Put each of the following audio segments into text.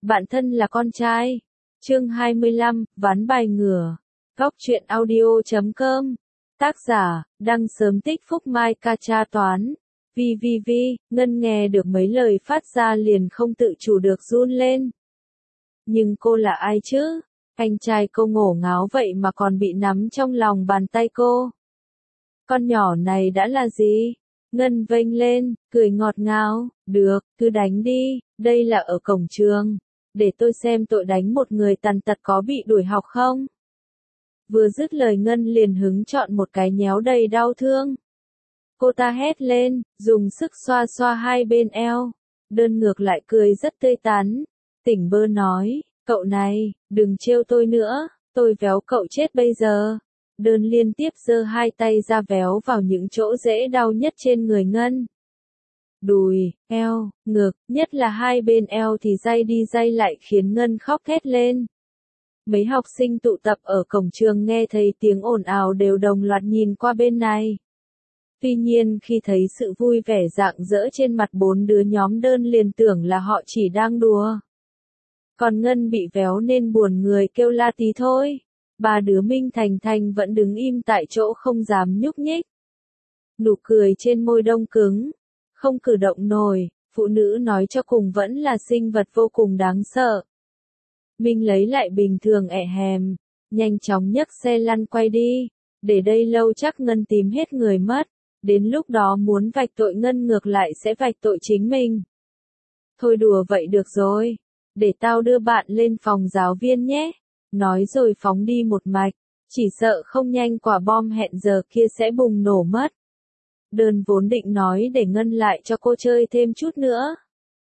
Bạn thân là con trai. Chương 25, ván bài ngửa. Góc truyện audio.com. Tác giả, đăng sớm tích phúc mai ca cha toán. VVV, Ngân nghe được mấy lời phát ra liền không tự chủ được run lên. Nhưng cô là ai chứ? Anh trai cô ngổ ngáo vậy mà còn bị nắm trong lòng bàn tay cô. Con nhỏ này đã là gì? Ngân vênh lên, cười ngọt ngào, được, cứ đánh đi, đây là ở cổng trường. Để tôi xem tội đánh một người tàn tật có bị đuổi học không? Vừa dứt lời Ngân liền hứng chọn một cái nhéo đầy đau thương. Cô ta hét lên, dùng sức xoa xoa hai bên eo. Đơn ngược lại cười rất tươi tắn. Tỉnh bơ nói, cậu này, đừng trêu tôi nữa, tôi véo cậu chết bây giờ. Đơn liên tiếp giơ hai tay ra véo vào những chỗ dễ đau nhất trên người Ngân. Đùi, eo, ngực, nhất là hai bên eo thì day đi day lại khiến Ngân khóc thét lên. Mấy học sinh tụ tập ở cổng trường nghe thấy tiếng ồn ào đều đồng loạt nhìn qua bên này. Tuy nhiên khi thấy sự vui vẻ rạng rỡ trên mặt bốn đứa nhóm Đơn liền tưởng là họ chỉ đang đùa. Còn Ngân bị véo nên buồn người kêu la tí thôi. Ba đứa Minh Thành Thành vẫn đứng im tại chỗ không dám nhúc nhích. Nụ cười trên môi đông cứng, không cử động nổi, phụ nữ nói cho cùng vẫn là sinh vật vô cùng đáng sợ. Minh lấy lại bình thường ẹ hèm, nhanh chóng nhấc xe lăn quay đi, để đây lâu chắc Ngân tìm hết người mất, đến lúc đó muốn vạch tội Ngân ngược lại sẽ vạch tội chính mình. Thôi đùa vậy được rồi, để tao đưa bạn lên phòng giáo viên nhé. Nói rồi phóng đi một mạch, chỉ sợ không nhanh quả bom hẹn giờ kia sẽ bùng nổ mất. Đơn vốn định nói để Ngân lại cho cô chơi thêm chút nữa.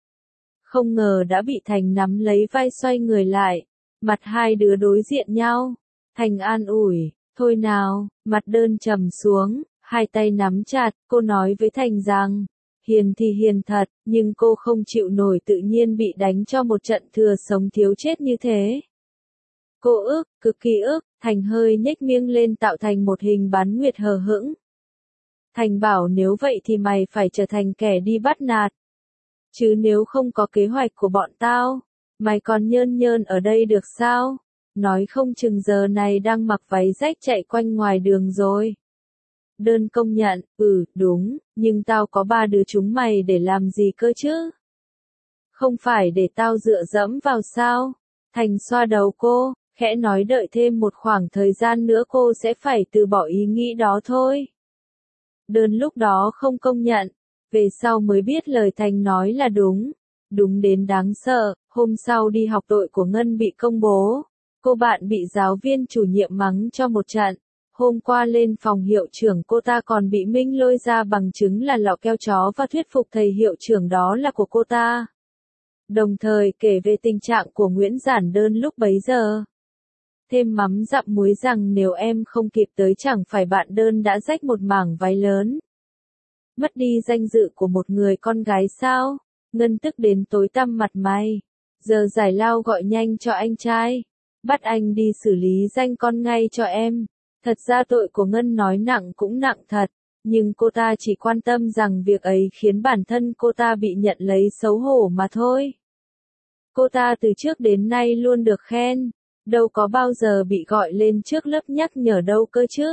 Không ngờ đã bị Thành nắm lấy vai xoay người lại, mặt hai đứa đối diện nhau. Thành an ủi, thôi nào, mặt Đơn trầm xuống, hai tay nắm chặt, cô nói với Thành rằng, hiền thì hiền thật, nhưng cô không chịu nổi tự nhiên bị đánh cho một trận thừa sống thiếu chết như thế. Cô ước, cực kỳ ước, Thành hơi nhếch miệng lên tạo thành một hình bán nguyệt hờ hững. Thành bảo nếu vậy thì mày phải trở thành kẻ đi bắt nạt. Chứ nếu không có kế hoạch của bọn tao, mày còn nhơn nhơn ở đây được sao? Nói không chừng giờ này đang mặc váy rách chạy quanh ngoài đường rồi. Đơn công nhận, đúng, nhưng tao có ba đứa chúng mày để làm gì cơ chứ? Không phải để tao dựa dẫm vào sao? Thành xoa đầu cô, khẽ nói đợi thêm một khoảng thời gian nữa cô sẽ phải từ bỏ ý nghĩ đó thôi. Đơn lúc đó không công nhận, về sau mới biết lời Thành nói là đúng. Đúng đến đáng sợ, hôm sau đi học tội của Ngân bị công bố. Cô bạn bị giáo viên chủ nhiệm mắng cho một trận. Hôm qua lên phòng hiệu trưởng cô ta còn bị Minh lôi ra bằng chứng là lọ keo chó và thuyết phục thầy hiệu trưởng đó là của cô ta. Đồng thời kể về tình trạng của Nguyễn Giản Đơn lúc bấy giờ. Thêm mắm dặm muối rằng nếu em không kịp tới chẳng phải bạn Đơn đã rách một mảng váy lớn. Mất đi danh dự của một người con gái sao? Ngân tức đến tối tăm mặt mày. Giờ giải lao gọi nhanh cho anh trai. Bắt anh đi xử lý danh con ngay cho em. Thật ra tội của Ngân nói nặng cũng nặng thật. Nhưng cô ta chỉ quan tâm rằng việc ấy khiến bản thân cô ta bị nhận lấy xấu hổ mà thôi. Cô ta từ trước đến nay luôn được khen. Đâu có bao giờ bị gọi lên trước lớp nhắc nhở đâu cơ chứ.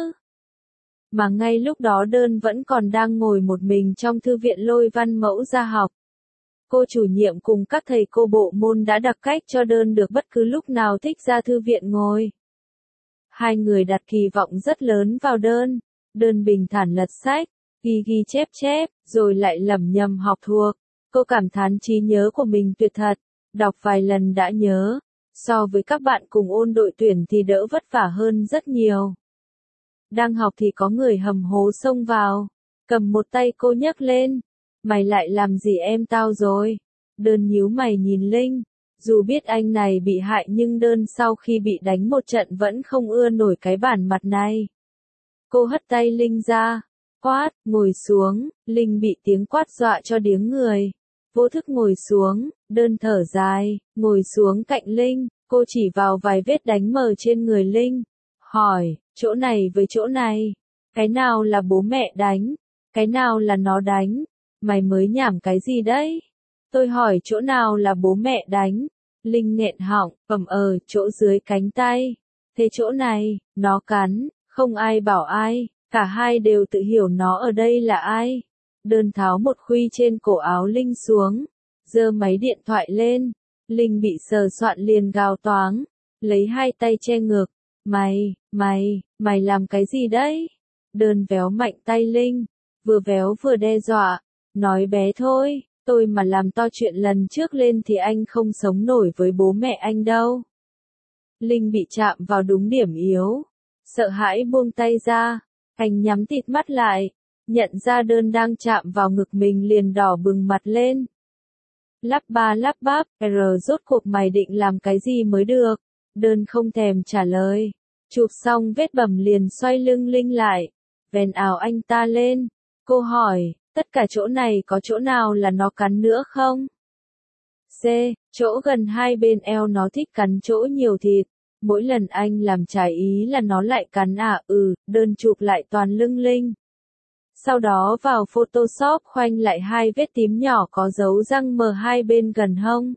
Mà ngay lúc đó Đơn vẫn còn đang ngồi một mình trong thư viện lôi văn mẫu ra học. Cô chủ nhiệm cùng các thầy cô bộ môn đã đặt cách cho Đơn được bất cứ lúc nào thích ra thư viện ngồi. Hai người đặt kỳ vọng rất lớn vào Đơn. Đơn bình thản lật sách, ghi chép, rồi lại lẩm nhẩm học thuộc. Cô cảm thán trí nhớ của mình tuyệt thật, đọc vài lần đã nhớ. So với các bạn cùng ôn đội tuyển thì đỡ vất vả hơn rất nhiều. Đang học thì có người hầm hố xông vào, cầm một tay cô nhấc lên. Mày lại làm gì em tao rồi? Đơn nhíu mày nhìn Linh. Dù biết anh này bị hại nhưng Đơn sau khi bị đánh một trận vẫn không ưa nổi cái bản mặt này. Cô hất tay Linh ra. Quát, ngồi xuống. Linh bị tiếng quát dọa cho điếng người. Vô thức ngồi xuống, Đơn thở dài, ngồi xuống cạnh Linh, cô chỉ vào vài vết đánh mờ trên người Linh. Hỏi, chỗ này với chỗ này, cái nào là bố mẹ đánh, cái nào là nó đánh, mày mới nhảm cái gì đấy? Tôi hỏi chỗ nào là bố mẹ đánh, Linh nghẹn họng, cầm ở chỗ dưới cánh tay. Thế chỗ này, nó cắn, không ai bảo ai, cả hai đều tự hiểu nó ở đây là ai. Đơn tháo một khuy trên cổ áo Linh xuống, giơ máy điện thoại lên. Linh bị sờ soạn liền gào toáng, lấy hai tay che ngực. Mày làm cái gì đấy? Đơn véo mạnh tay Linh, vừa véo vừa đe dọa, nói bé thôi, tôi mà làm to chuyện lần trước lên thì anh không sống nổi với bố mẹ anh đâu. Linh bị chạm vào đúng điểm yếu, sợ hãi buông tay ra, anh nhắm tịt mắt lại, nhận ra Đơn đang chạm vào ngực mình liền đỏ bừng mặt lên. Lắp ba lắp bắp, rốt cuộc mày định làm cái gì mới được? Đơn không thèm trả lời, chụp xong vết bầm liền xoay lưng Linh lại, vén áo anh ta lên. Cô hỏi, tất cả chỗ này có chỗ nào là nó cắn nữa không? C, chỗ gần hai bên eo nó thích cắn chỗ nhiều thịt. Mỗi lần anh làm trái ý là nó lại cắn à? Đơn chụp lại toàn lưng Linh. Sau đó vào Photoshop khoanh lại hai vết tím nhỏ có dấu răng mờ hai bên gần hông.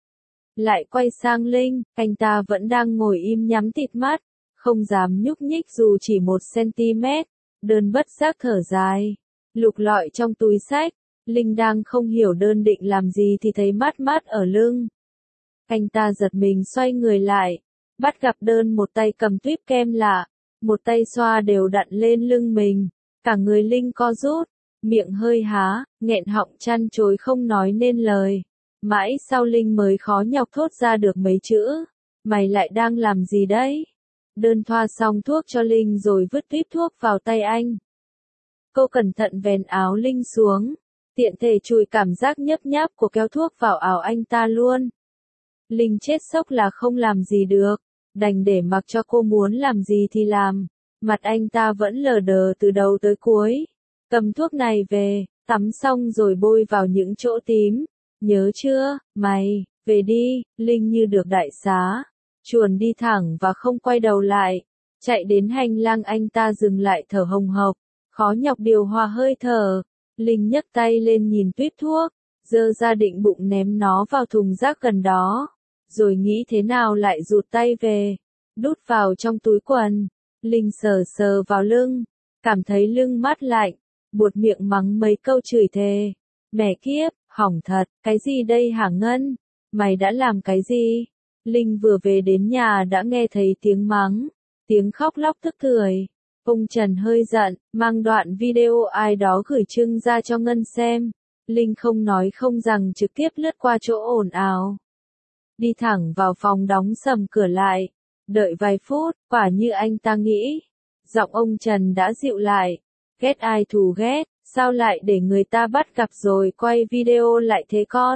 Lại quay sang Linh, anh ta vẫn đang ngồi im nhắm tịt mắt, không dám nhúc nhích dù chỉ 1 cm. Đơn bất giác thở dài, lục lọi trong túi xách. Linh đang không hiểu Đơn định làm gì thì thấy mát mát ở lưng. Anh ta giật mình xoay người lại, bắt gặp Đơn một tay cầm tuýp kem lạ, một tay xoa đều đặn lên lưng mình. Cả người Linh co rút, miệng hơi há, nghẹn họng chăn chối không nói nên lời. Mãi sau Linh mới khó nhọc thốt ra được mấy chữ. Mày lại đang làm gì đấy? Đơn thoa xong thuốc cho Linh rồi vứt tuýp thuốc vào tay anh. Cô cẩn thận vén áo Linh xuống, tiện thể chùi cảm giác nhấp nháp của keo thuốc vào áo anh ta luôn. Linh chết sốc là không làm gì được, đành để mặc cho cô muốn làm gì thì làm. Mặt anh ta vẫn lờ đờ từ đầu tới cuối. Cầm thuốc này về, tắm xong rồi bôi vào những chỗ tím. Nhớ chưa, mày, về đi. Linh như được đại xá, chuồn đi thẳng và không quay đầu lại. Chạy đến hành lang anh ta dừng lại thở hồng hộc, khó nhọc điều hòa hơi thở. Linh nhấc tay lên nhìn tuýp thuốc, giơ ra định bụng ném nó vào thùng rác gần đó. Rồi nghĩ thế nào lại rụt tay về, đút vào trong túi quần. Linh sờ sờ vào lưng, cảm thấy lưng mát lạnh, buột miệng mắng mấy câu chửi thề. Mẹ kiếp, hỏng thật, cái gì đây hả Ngân? Mày đã làm cái gì? Linh vừa về đến nhà đã nghe thấy tiếng mắng, tiếng khóc lóc tức cười. Ông Trần hơi giận, mang đoạn video ai đó gửi trưng ra cho Ngân xem. Linh không nói không rằng trực tiếp lướt qua chỗ ồn ào. Đi thẳng vào phòng đóng sầm cửa lại. Đợi vài phút, quả như anh ta nghĩ. Giọng ông Trần đã dịu lại. Ghét ai thù ghét, sao lại để người ta bắt gặp rồi quay video lại thế con?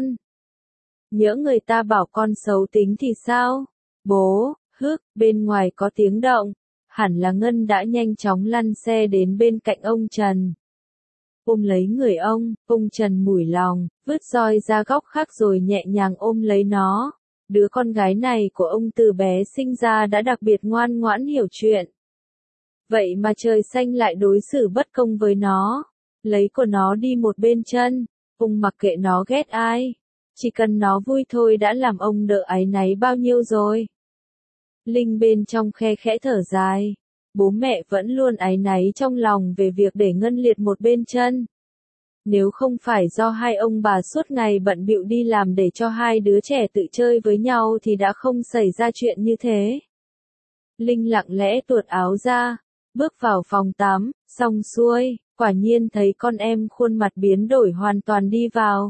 Nhỡ người ta bảo con xấu tính thì sao? Bố, bên ngoài có tiếng động. Hẳn là Ngân đã nhanh chóng lăn xe đến bên cạnh ông Trần. Ôm lấy người ông Trần mủi lòng, vứt roi ra góc khác rồi nhẹ nhàng ôm lấy nó. Đứa con gái này của ông từ bé sinh ra đã đặc biệt ngoan ngoãn hiểu chuyện. Vậy mà trời xanh lại đối xử bất công với nó. Lấy của nó đi một bên chân, ông mặc kệ nó ghét ai. Chỉ cần nó vui thôi đã làm ông đỡ áy náy bao nhiêu rồi. Linh bên trong khe khẽ thở dài. Bố mẹ vẫn luôn áy náy trong lòng về việc để Ngân liệt một bên chân. Nếu không phải do hai ông bà suốt ngày bận bịu đi làm để cho hai đứa trẻ tự chơi với nhau thì đã không xảy ra chuyện như thế. Linh lặng lẽ tuột áo ra, bước vào phòng tắm, xong xuôi, quả nhiên thấy con em khuôn mặt biến đổi hoàn toàn đi vào.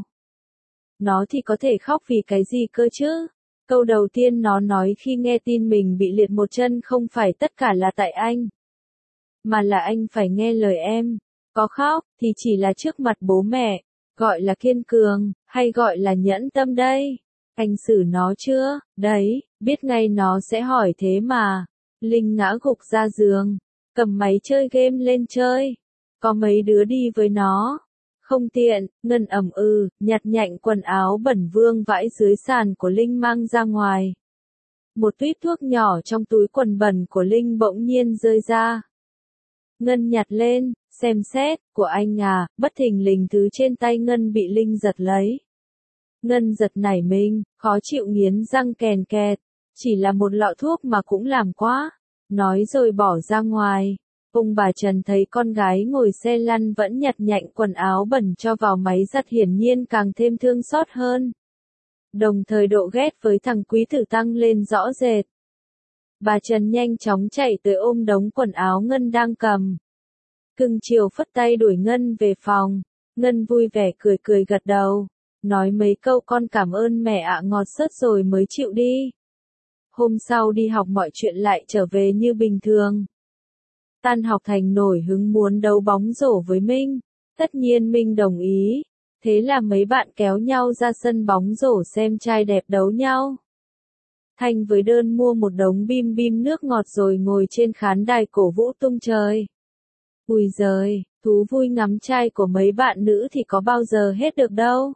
Nó thì có thể khóc vì cái gì cơ chứ? Câu đầu tiên nó nói khi nghe tin mình bị liệt một chân không phải tất cả là tại anh, mà là anh phải nghe lời em. Có khóc, thì chỉ là trước mặt bố mẹ, gọi là kiên cường, hay gọi là nhẫn tâm đây? Anh xử nó chưa? Đấy, biết ngay nó sẽ hỏi thế mà. Linh ngã gục ra giường, cầm máy chơi game lên chơi. Có mấy đứa đi với nó. Không tiện, Ngân nhặt nhạnh quần áo bẩn vương vãi dưới sàn của Linh mang ra ngoài. Một tuýp thuốc nhỏ trong túi quần bẩn của Linh bỗng nhiên rơi ra. Ngân nhặt lên, xem xét, của anh à, bất thình lình thứ trên tay Ngân bị Linh giật lấy. Ngân giật nảy mình, khó chịu nghiến răng kèn kẹt. Chỉ là một lọ thuốc mà cũng làm quá. Nói rồi bỏ ra ngoài. Ông bà Trần thấy con gái ngồi xe lăn vẫn nhặt nhạnh quần áo bẩn cho vào máy giặt hiển nhiên càng thêm thương xót hơn. Đồng thời độ ghét với thằng quý tử tăng lên rõ rệt. Bà Trần nhanh chóng chạy tới ôm đống quần áo Ngân đang cầm. Cưng chiều phất tay đuổi Ngân về phòng. Ngân vui vẻ cười cười gật đầu. Nói mấy câu con cảm ơn mẹ ạ ngọt sớt rồi mới chịu đi. Hôm sau đi học mọi chuyện lại trở về như bình thường. Tan học Thành nổi hứng muốn đấu bóng rổ với Minh. Tất nhiên Minh đồng ý. Thế là mấy bạn kéo nhau ra sân bóng rổ xem trai đẹp đấu nhau. Thành với Đơn mua một đống bim bim nước ngọt rồi ngồi trên khán đài cổ vũ tung trời. Ui giời, thú vui ngắm trai của mấy bạn nữ thì có bao giờ hết được đâu.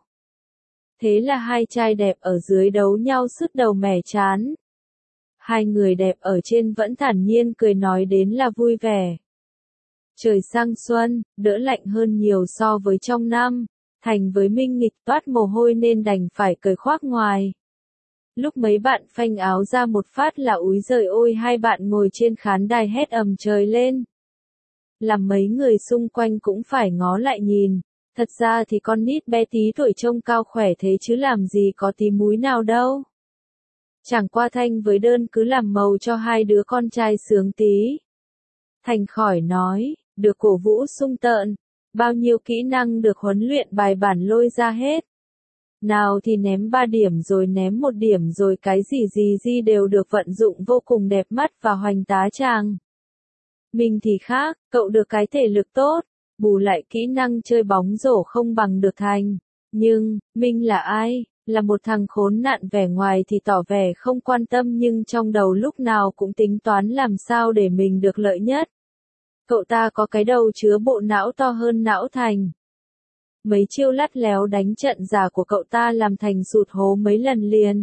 Thế là hai trai đẹp ở dưới đấu nhau sứt đầu mẻ chán. Hai người đẹp ở trên vẫn thản nhiên cười nói đến là vui vẻ. Trời sang xuân, đỡ lạnh hơn nhiều so với trong năm. Thành với Minh nghịch toát mồ hôi nên đành phải cởi khoác ngoài. Lúc mấy bạn phanh áo ra một phát là úi giời ôi hai bạn ngồi trên khán đài hét ầm trời lên. Làm mấy người xung quanh cũng phải ngó lại nhìn. Thật ra thì con nít bé tí tuổi trông cao khỏe thế chứ làm gì có tí múi nào đâu. Chẳng qua Thanh với Đơn cứ làm màu cho hai đứa con trai sướng tí. Thành khỏi nói, được cổ vũ sung tợn, bao nhiêu kỹ năng được huấn luyện bài bản lôi ra hết. Nào thì ném 3 điểm rồi ném 1 điểm rồi cái gì đều được vận dụng vô cùng đẹp mắt và hoành tá chàng. Mình thì khác, cậu được cái thể lực tốt, bù lại kỹ năng chơi bóng rổ không bằng được Thành. Nhưng, Minh là ai? Là một thằng khốn nạn vẻ ngoài thì tỏ vẻ không quan tâm nhưng trong đầu lúc nào cũng tính toán làm sao để mình được lợi nhất. Cậu ta có cái đầu chứa bộ não to hơn não Thành. Mấy chiêu lắt léo đánh trận giả của cậu ta làm Thành sụt hố mấy lần liền.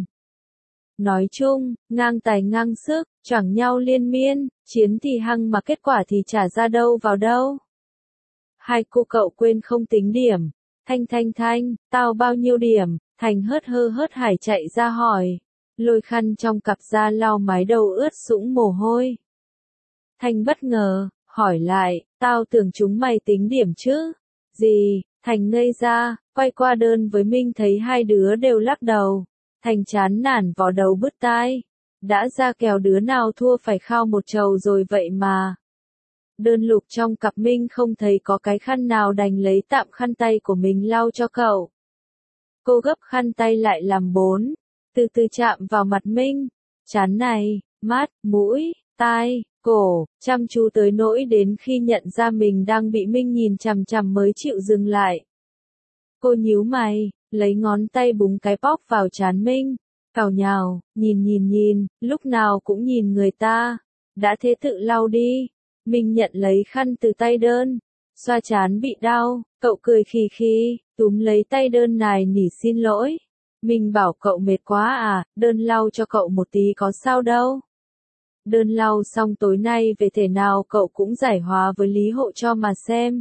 Nói chung, ngang tài ngang sức, choảng nhau liên miên, chiến thì hăng mà kết quả thì chả ra đâu vào đâu. Hai cô cậu quên không tính điểm. Thanh, tao bao nhiêu điểm? Thành hớt hải chạy ra hỏi. Lôi khăn trong cặp ra lau mái đầu ướt sũng mồ hôi. Thành bất ngờ, hỏi lại, tao tưởng chúng mày tính điểm chứ? Gì? Thành ngây ra, quay qua Đơn với Minh thấy hai đứa đều lắc đầu. Thành chán nản vò đầu bứt tai. Đã ra kèo đứa nào thua phải khao một chầu rồi vậy mà. Đơn lục trong cặp Minh không thấy có cái khăn nào đành lấy tạm khăn tay của mình lau cho cậu. Cô gấp khăn tay lại làm 4, từ từ chạm vào mặt Minh. Trán này, mắt, mũi, tai, cổ, chăm chú tới nỗi đến khi nhận ra mình đang bị Minh nhìn chằm chằm mới chịu dừng lại. Cô nhíu mày, lấy ngón tay búng cái bóp vào trán Minh. Cào nhào, nhìn, lúc nào cũng nhìn người ta. Đã thế tự lau đi. Minh nhận lấy khăn từ tay Đơn. Xoa trán bị đau, cậu cười khì khì, túm lấy tay Đơn nài nỉ xin lỗi. Minh bảo cậu mệt quá à, Đơn lau cho cậu một tí có sao đâu. Đơn lau xong tối nay về thể nào cậu cũng giải hóa với Lý Hộ cho mà xem.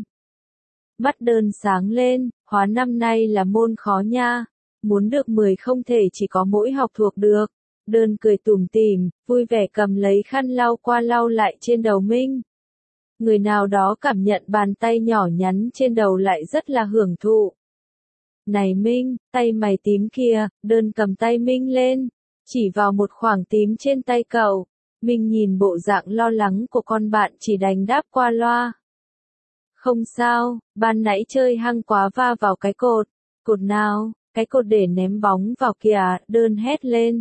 Mắt Đơn sáng lên, hóa năm nay là môn khó nha. Muốn được 10 không thể chỉ có mỗi học thuộc được. Đơn cười tủm tỉm, vui vẻ cầm lấy khăn lau qua lau lại trên đầu Minh. Người nào đó cảm nhận bàn tay nhỏ nhắn trên đầu lại rất là hưởng thụ. Này Minh, tay mày tím kìa, Đơn cầm tay Minh lên, chỉ vào một khoảng tím trên tay cậu. Minh nhìn bộ dạng lo lắng của con bạn chỉ đành đáp qua loa. Không sao, ban nãy chơi hăng quá va vào cái cột. Cột nào? Cái cột để ném bóng vào kìa, Đơn hét lên.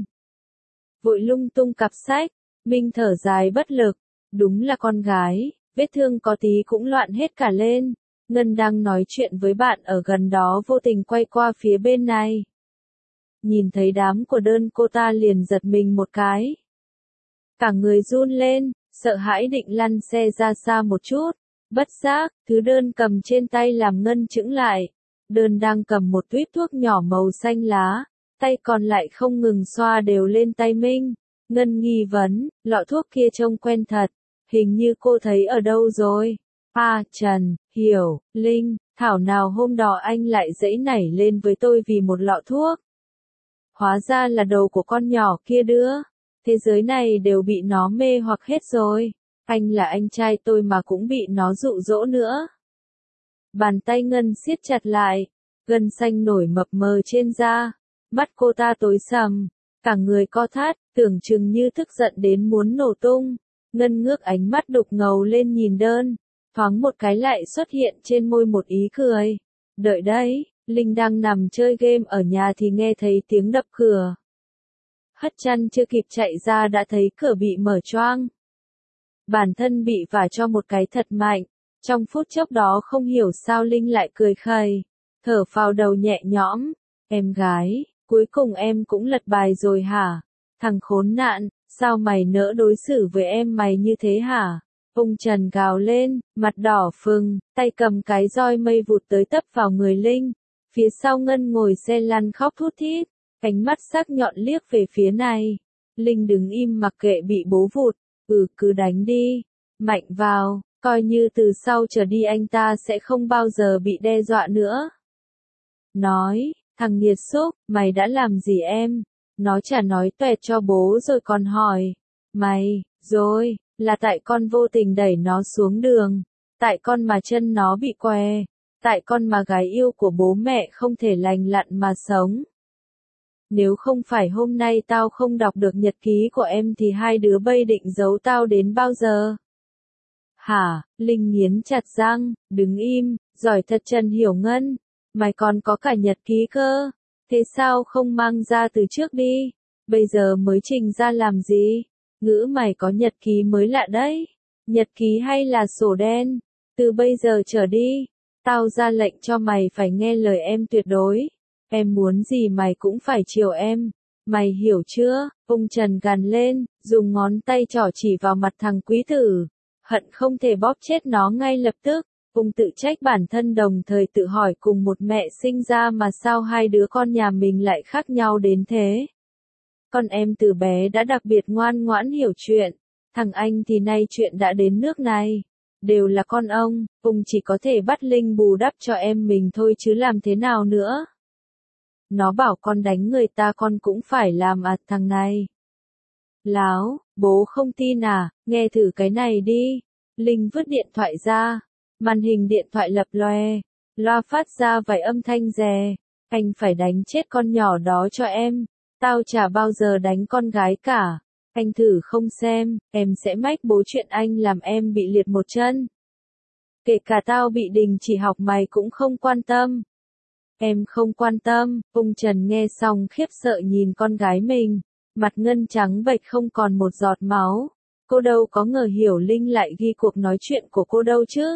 Vội lung tung cặp sách, Minh thở dài bất lực. Đúng là con gái, vết thương có tí cũng loạn hết cả lên. Ngân đang nói chuyện với bạn ở gần đó vô tình quay qua phía bên này. Nhìn thấy đám của Đơn cô ta liền giật mình một cái. Cả người run lên, sợ hãi định lăn xe ra xa một chút. Bất giác, thứ Đơn cầm trên tay làm Ngân chững lại. Đơn đang cầm một tuýp thuốc nhỏ màu xanh lá, tay còn lại không ngừng xoa đều lên tay Minh. Ngân nghi vấn, lọ thuốc kia trông quen thật, hình như cô thấy ở đâu rồi. Trần, Hiểu, Linh, thảo nào hôm đó anh lại giãy nảy lên với tôi vì một lọ thuốc. Hóa ra là đồ của con nhỏ kia đưa. Thế giới này đều bị nó mê hoặc hết rồi. Anh là anh trai tôi mà cũng bị nó dụ dỗ nữa. Bàn tay Ngân siết chặt lại, gân xanh nổi mập mờ trên da. Mắt cô ta tối sầm, cả người co thắt, tưởng chừng như tức giận đến muốn nổ tung. Ngân ngước ánh mắt đục ngầu lên nhìn Đơn, thoáng một cái lại xuất hiện trên môi một ý cười. Đợi đấy, Linh đang nằm chơi game ở nhà thì nghe thấy tiếng đập cửa. Hất chăn chưa kịp chạy ra đã thấy cửa bị mở choang. Bản thân bị vả cho một cái thật mạnh. Trong phút chốc đó không hiểu sao Linh lại cười khẩy, thở phào đầu nhẹ nhõm. Em gái, cuối cùng em cũng lật bài rồi hả? Thằng khốn nạn, sao mày nỡ đối xử với em mày như thế hả? Ung Trần gào lên, mặt đỏ phừng, tay cầm cái roi mây vụt tới tấp vào người Linh. Phía sau Ngân ngồi xe lăn khóc thút thít, ánh mắt sắc nhọn liếc về phía này. Linh đứng im mặc kệ bị bố vụt, cứ đánh đi, mạnh vào, coi như từ sau trở đi anh ta sẽ không bao giờ bị đe dọa nữa. Nói, thằng nghiệt xúc, mày đã làm gì em? Nó chả nói toẹt cho bố rồi còn hỏi, mày, rồi, là tại con vô tình đẩy nó xuống đường, tại con mà chân nó bị què, tại con mà gái yêu của bố mẹ không thể lành lặn mà sống. Nếu không phải hôm nay tao không đọc được nhật ký của em thì hai đứa bây định giấu tao đến bao giờ? Hả? Linh nghiến chặt răng, đứng im, giỏi thật Trần Hiểu Ngân. Mày còn có cả nhật ký cơ. Thế sao không mang ra từ trước đi? Bây giờ mới trình ra làm gì? Ngữ mày có nhật ký mới lạ đấy. Nhật ký hay là sổ đen? Từ bây giờ trở đi, tao ra lệnh cho mày phải nghe lời em tuyệt đối. Em muốn gì mày cũng phải chiều em. Mày hiểu chưa? Ung Trần gằn lên, dùng ngón tay trỏ chỉ vào mặt thằng quý tử. Hận không thể bóp chết nó ngay lập tức. Ung tự trách bản thân đồng thời tự hỏi cùng một mẹ sinh ra mà sao hai đứa con nhà mình lại khác nhau đến thế. Con em từ bé đã đặc biệt ngoan ngoãn hiểu chuyện. Thằng anh thì nay chuyện đã đến nước này. Đều là con ông, Ung chỉ có thể bắt Linh bù đắp cho em mình thôi chứ làm thế nào nữa. Nó bảo con đánh người ta con cũng phải làm thằng này. Láo, bố không tin à, nghe thử cái này đi. Linh vứt điện thoại ra, màn hình điện thoại lập loè, loa phát ra vài âm thanh rè. Anh phải đánh chết con nhỏ đó cho em, tao chả bao giờ đánh con gái cả. Anh thử không xem, em sẽ mách bố chuyện anh làm em bị liệt một chân. Kể cả tao bị đình chỉ học mày cũng không quan tâm. Em không quan tâm. Ung Trần nghe xong khiếp sợ nhìn con gái mình, mặt Ngân trắng bệch không còn một giọt máu. Cô đâu có ngờ Hiểu Linh lại ghi cuộc nói chuyện của cô đâu chứ.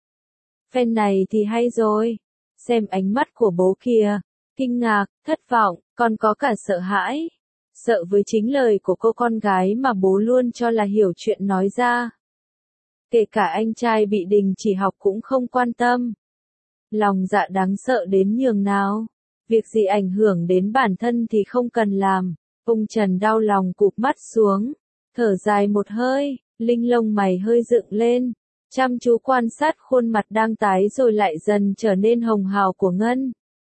Phen này thì hay rồi. Xem ánh mắt của bố kìa, kinh ngạc, thất vọng, còn có cả sợ hãi. Sợ với chính lời của cô con gái mà bố luôn cho là hiểu chuyện nói ra. Kể cả anh trai bị đình chỉ học cũng không quan tâm. Lòng dạ đáng sợ đến nhường nào. Việc gì ảnh hưởng đến bản thân thì không cần làm. Ung Trần đau lòng cụp mắt xuống, thở dài một hơi, Linh lông mày hơi dựng lên, chăm chú quan sát khuôn mặt đang tái rồi lại dần trở nên hồng hào của Ngân.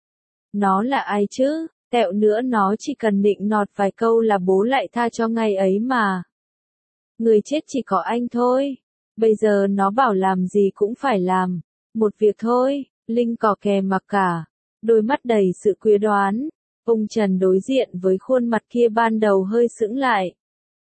Nó là ai chứ? Tẹo nữa nó chỉ cần nịnh nọt vài câu là bố lại tha cho ngày ấy mà. Người chết chỉ có anh thôi. Bây giờ nó bảo làm gì cũng phải làm. Một việc thôi. Linh cò kè mặc cả, đôi mắt đầy sự quyết đoán. Ung Trần đối diện với khuôn mặt kia ban đầu hơi sững lại.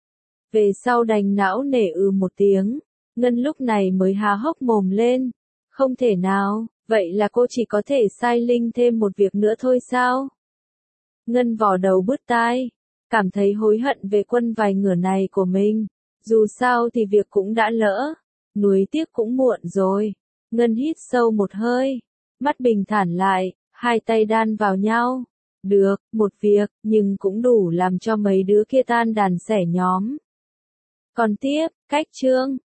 Về sau đành não nể một tiếng. Ngân lúc này mới há hốc mồm lên. Không thể nào, vậy là cô chỉ có thể sai Linh thêm một việc nữa thôi sao? Ngân vò đầu bứt tai, cảm thấy hối hận về quân vài ngửa này của mình. Dù sao thì việc cũng đã lỡ, nuối tiếc cũng muộn rồi. Ngân hít sâu một hơi, mắt bình thản lại, hai tay đan vào nhau. Được, một việc, nhưng cũng đủ làm cho mấy đứa kia tan đàn xẻ nhóm. Còn tiếp, cách chương.